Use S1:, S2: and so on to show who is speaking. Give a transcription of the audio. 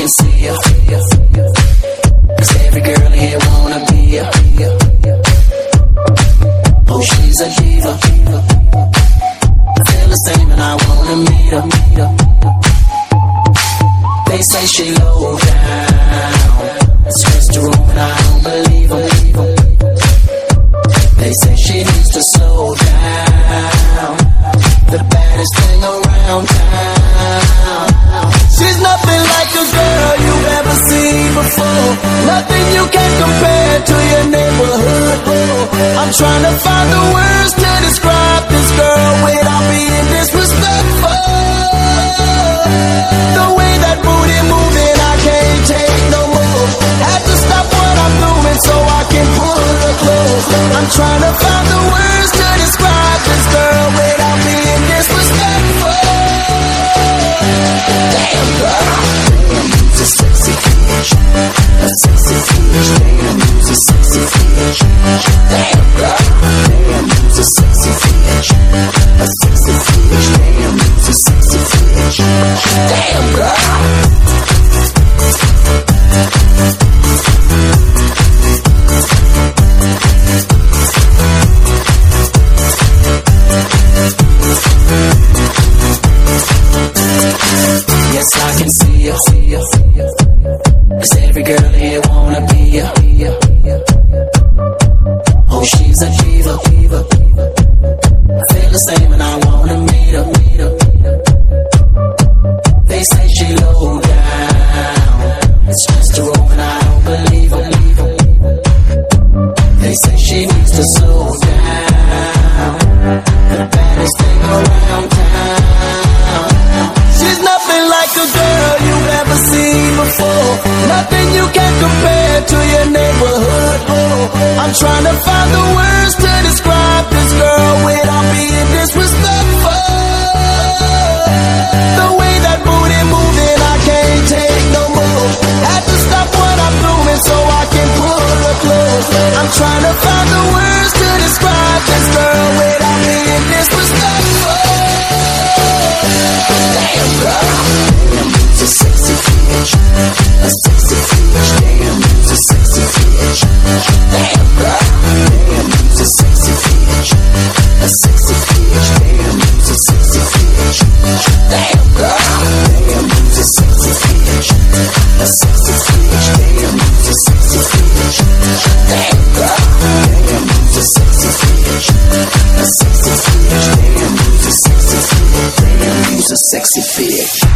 S1: can see ya. 'Cause every girl here wanna be ya. Oh, she's a diva. I feel the same and I wanna meet her. They say she low down, stressed her own and I don't believe them. They say she needs to slow down, the baddest thing around town. She's nothing like a girl you've ever seen before, nothing you can compare to your neighborhood. I'm trying to find the words to describe this girl without being disrespectful. The way that booty moving, I can't take no more. Had to stop what I'm doing so I can pull her close. I'm trying to find the words to describe this girl without being disrespectful. Damn girl, damn, you's a sexy bitch, a sexy bitch. Damn, you's a sexy bitch. Damn girl, damn, you's a sexy bitch, a sexy bitch. Damn, you's a sexy bitch. Damn girl. Yes, I can see ya. 'Cause every girl here wanna be ya. Oh, she's a diva. I feel the same and I wanna meet her. They say she low down, it's just her own and I don't believe her. They say she needs to slow down, the baddest thing around town. She's nothing like a girl you've ever seen before, nothing you can compare to your neighborhood. I'm trying to find the words to describe this girl without being disrespectful. The way that booty moving, I can't take no more. Had to stop what I'm doing so I can pull her close. I'm trying to find the words to describe this girl without being disrespectful. Damn girl, damn, you's a sexy bitch, a sexy bitch. Damn, you's a sexy bitch. Damn girl, damn, you's a sexy bitch, a sexy bitch. Damn, you's a sexy bitch. Damn girl, damn, you's a sexy bitch, a sexy bitch. Damn, you's a sexy bitch. Damn girl, damn, you's a sexy bitch, a sexy bitch. Damn, you's a sexy bitch. Damn, you's a sexy bitch.